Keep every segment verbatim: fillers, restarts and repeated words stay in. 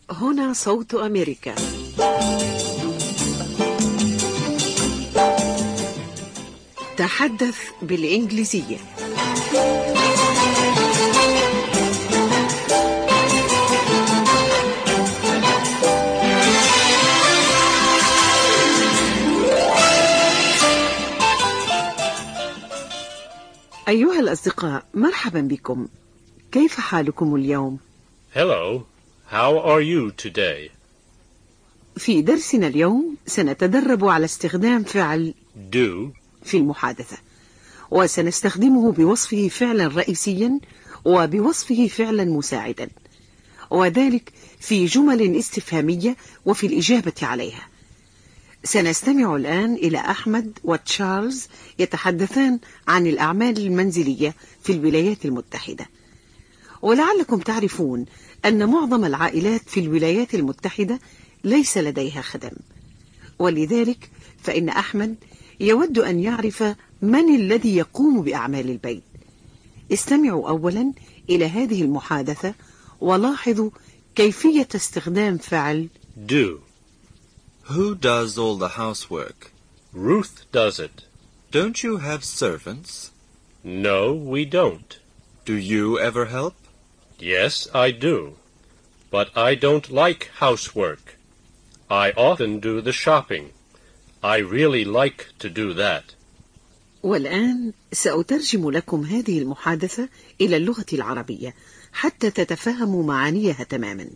هنا صوت أمريكا. تحدث بالإنجليزية. أيها الأصدقاء، مرحبا بكم. كيف حالكم اليوم؟ Hello, how are you today? في درسنا اليوم سنتدرب على استخدام فعل Do في المحادثة، وسنستخدمه بوصفه فعلا رئيسيا وبوصفه فعلا مساعدا، وذلك في جمل استفهامية وفي الإجابة عليها. سنستمع الآن إلى أحمد وتشارلز يتحدثان عن الأعمال المنزلية في الولايات المتحدة. ولعلكم تعرفون أن معظم العائلات في الولايات المتحدة ليس لديها خدم، ولذلك فإن أحمد يود أن يعرف من الذي يقوم بأعمال البيت. استمعوا أولا إلى هذه المحادثة ولاحظوا كيفية استخدام فعل do. Who does all the housework? Ruth does it. Don't you have servants? No, we don't. Do you ever help? Yes, I do. But I don't like housework. I often do the shopping. I really like to do that. والآن سأترجم لكم هذه المحادثة إلى اللغة العربية حتى تتفهموا معانيها تماما.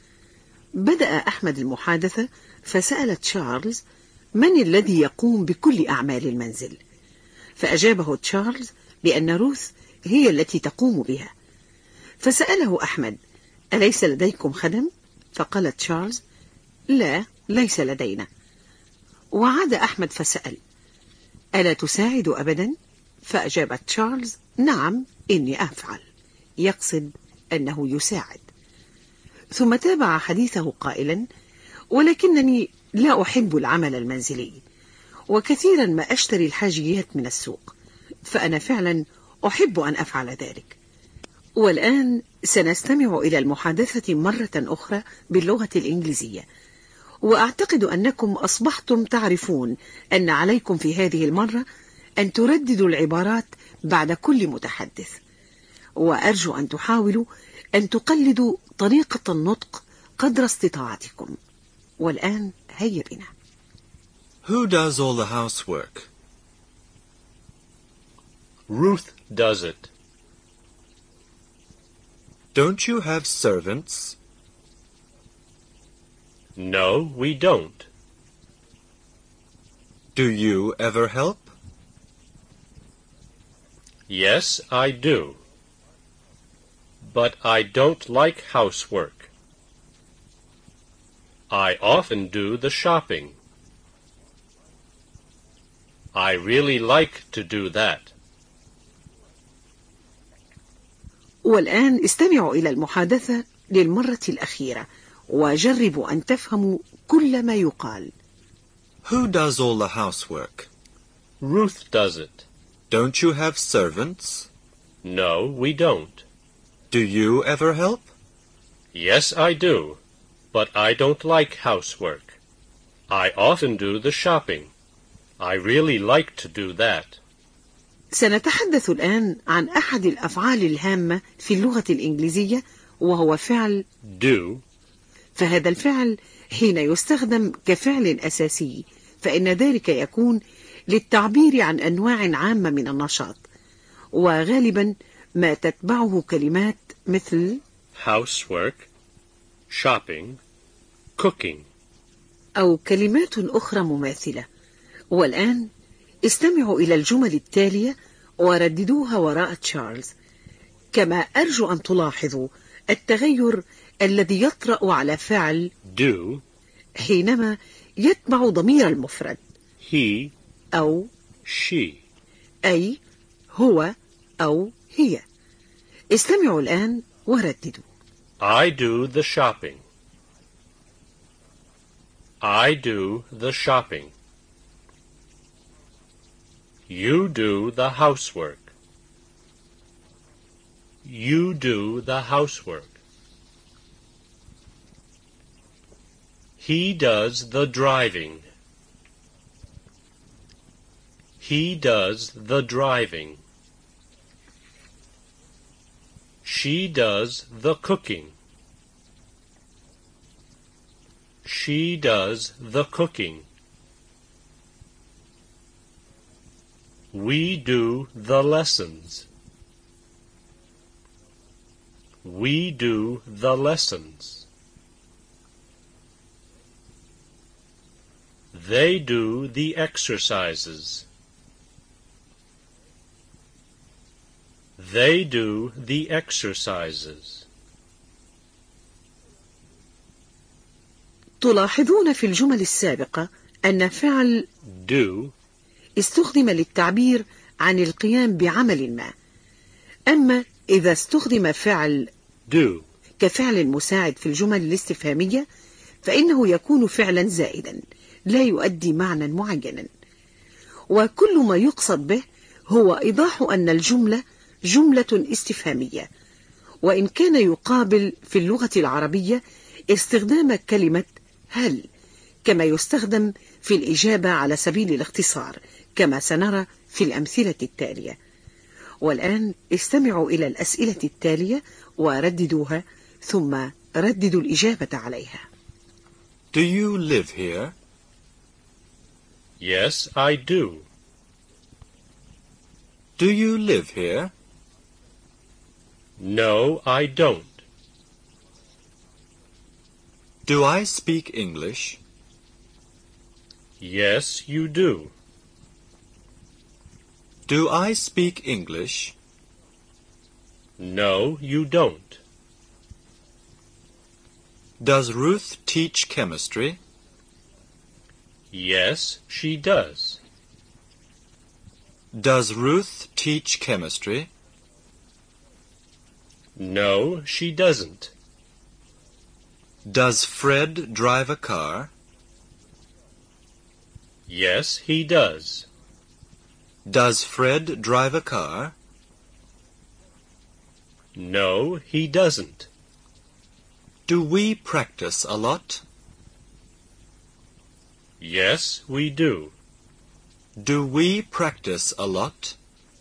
بدأ أحمد المحادثة فسأل تشارلز من الذي يقوم بكل أعمال المنزل، فأجابه تشارلز بأن روث هي التي تقوم بها. فسأله أحمد أليس لديكم خدم؟ فقال تشارلز لا، ليس لدينا. وعاد أحمد فسأل ألا تساعد أبدا؟ فأجاب تشارلز نعم، إني أفعل، يقصد أنه يساعد. ثم تابع حديثه قائلا ولكنني لا أحب العمل المنزلي، وكثيرا ما أشتري الحاجيات من السوق، فأنا فعلا أحب أن أفعل ذلك. والآن سنستمع إلى المحادثة مرة أخرى باللغة الإنجليزية، وأعتقد أنكم أصبحتم تعرفون أن عليكم في هذه المرة أن ترددوا العبارات بعد كل متحدث، وأرجو أن تحاولوا أن تقلدوا طريقة النطق قدر استطاعتكم. والآن هيا بنا. Who does all the housework? Ruth does it. Don't you have servants? No, we don't. Do you ever help? Yes, I do. But I don't like housework. I often do the shopping. I really like to do that. والآن استمعوا إلى المحادثة للمرة الأخيرة وجربوا أن تفهموا كل ما يقال. Who does all the housework? Ruth does it. Don't you have servants? No, we don't. Do you ever help? Yes, I do. But I don't like housework. I often do the shopping. I really like to do that. سنتحدث الآن عن أحد الأفعال الهامة في اللغة الإنجليزية، وهو فعل do. فهذا الفعل حين يستخدم كفعل أساسي فإن ذلك يكون للتعبير عن أنواع عامة من النشاط، وغالبا ما تتبعه كلمات مثل housework, shopping, cooking. أو كلمات أخرى مماثلة. والآن استمعوا إلى الجمل التالية ورددوها وراء تشارلز، كما أرجو أن تلاحظوا التغير الذي يطرأ على فعل do حينما يتبع ضمير المفرد he أو she. أي هو أو هي. استمعوا الآن ورددوا. I do the shopping. I do the shopping. You do the housework. You do the housework. He does the driving. He does the driving. She does the cooking. She does the cooking. We do the lessons. We do the lessons. They do the exercises. They do the exercises. تلاحظون في الجمل السابقة أن فعل do استخدم للتعبير عن القيام بعمل ما. أما إذا استخدم فعل do كفعل مساعد في الجمل الاستفهامية فإنه يكون فعلا زائدا لا يؤدي معنى معينا، وكل ما يقصد به هو إيضاح أن الجملة جملة استفهامية، وإن كان يقابل في اللغة العربية استخدام كلمة هل كما يستخدم في الإجابة على سبيل الاختصار كما سنرى في الأمثلة التالية. والآن استمعوا إلى الأسئلة التالية ورددوها ثم رددوا الإجابة عليها. Do you live here? Yes, I do. Do you live here? No, I don't. Do I speak English? Yes, you do. Do I speak English? No, you don't. Does Ruth teach chemistry? Yes, she does. Does Ruth teach chemistry? No, she doesn't. Does Fred drive a car? Yes, he does. Does Fred drive a car? No, he doesn't. Do we practice a lot? Yes, we do. Do we practice a lot?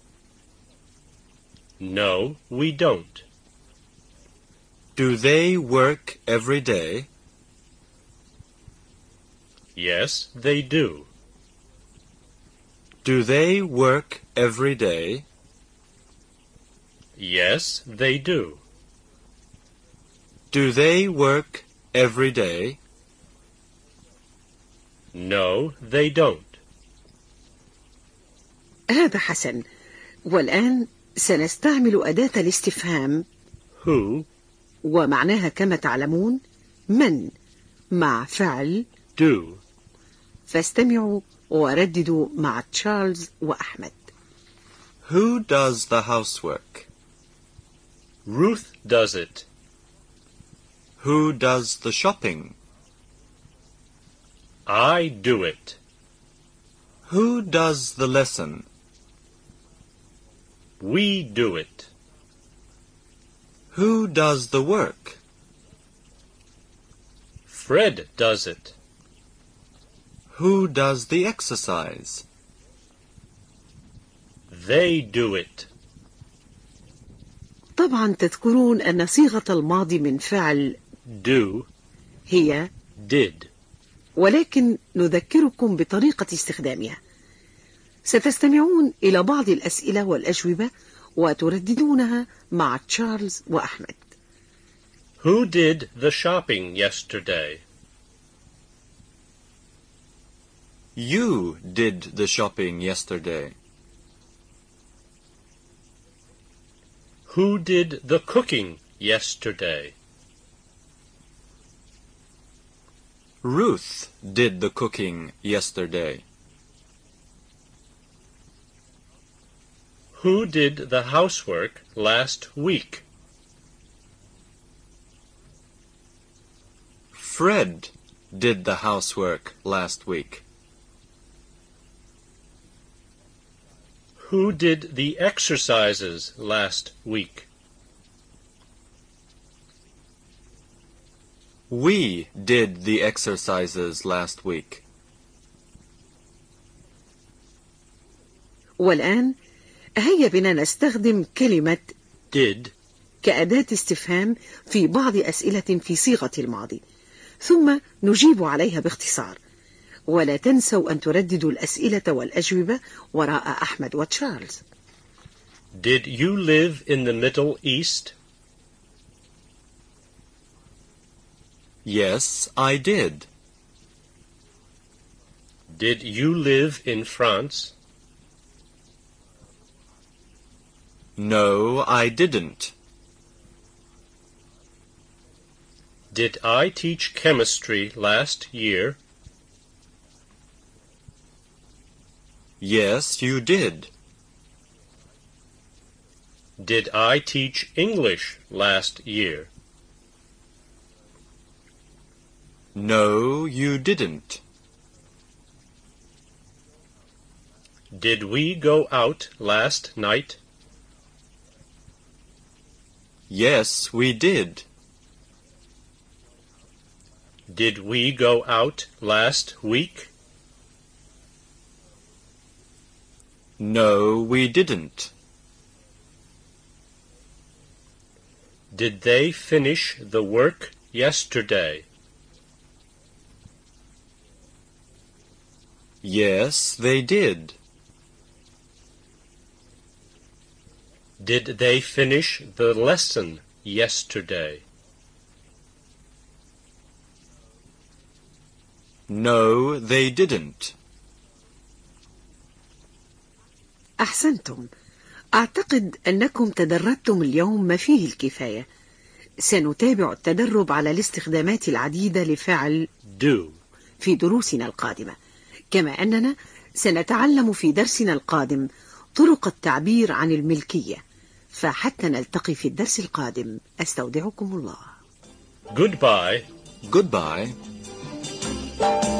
No, we don't. Do they work every day? Yes, they do. Do they work every day? Yes, they do. Do they work every day? No, they don't. هذا حسن. والآن سنستعمل أداة الاستفهام Who ومعناها كما تعلمون من مع فعل do. فاستمعوا ورددوا مع تشارلز وأحمد. Who does the housework? Ruth does it. Who does the shopping? I do it. Who does the lesson? We do it. Who does the work? Fred does it. Who does the exercise? They do it. طبعا تذكرون أن صيغة الماضي من فعل Do هي did. ولكن نذكركم بطريقة استخدامها. ستستمعون إلى بعض الأسئلة والأجوبة وترددونها مع تشارلز وأحمد. Who did the shopping yesterday? You did the shopping yesterday. Who did the cooking yesterday? Ruth did the cooking yesterday. Who did the housework last week? Fred did the housework last week. Who did the exercises last week? We did the exercises last week. والآن هيا بنا نستخدم كلمة Did كأداة استفهام في بعض أسئلة في صيغة الماضي، ثم نجيب عليها باختصار. ولا تنسوا أن ترددوا الأسئلة والأجوبة وراء أحمد وتشارلز. Did you live in the Middle East? Yes, I did. Did you live in France? No, I didn't. Did I teach chemistry last year? Yes, you did. Did I teach English last year? No, you didn't. Did we go out last night? Yes, we did. Did we go out last week? No, we didn't. Did they finish the work yesterday? Yes, they did. Did they finish the lesson yesterday? No, they didn't. أحسنتم. أعتقد أنكم تدربتم اليوم ما فيه الكفاية. سنتابع التدرب على الاستخدامات العديدة لفعل Do. في دروسنا القادمة، كما أننا سنتعلم في درسنا القادم طرق التعبير عن الملكية. فحتى نلتقي في الدرس القادم، أستودعكم الله. Goodbye. Goodbye.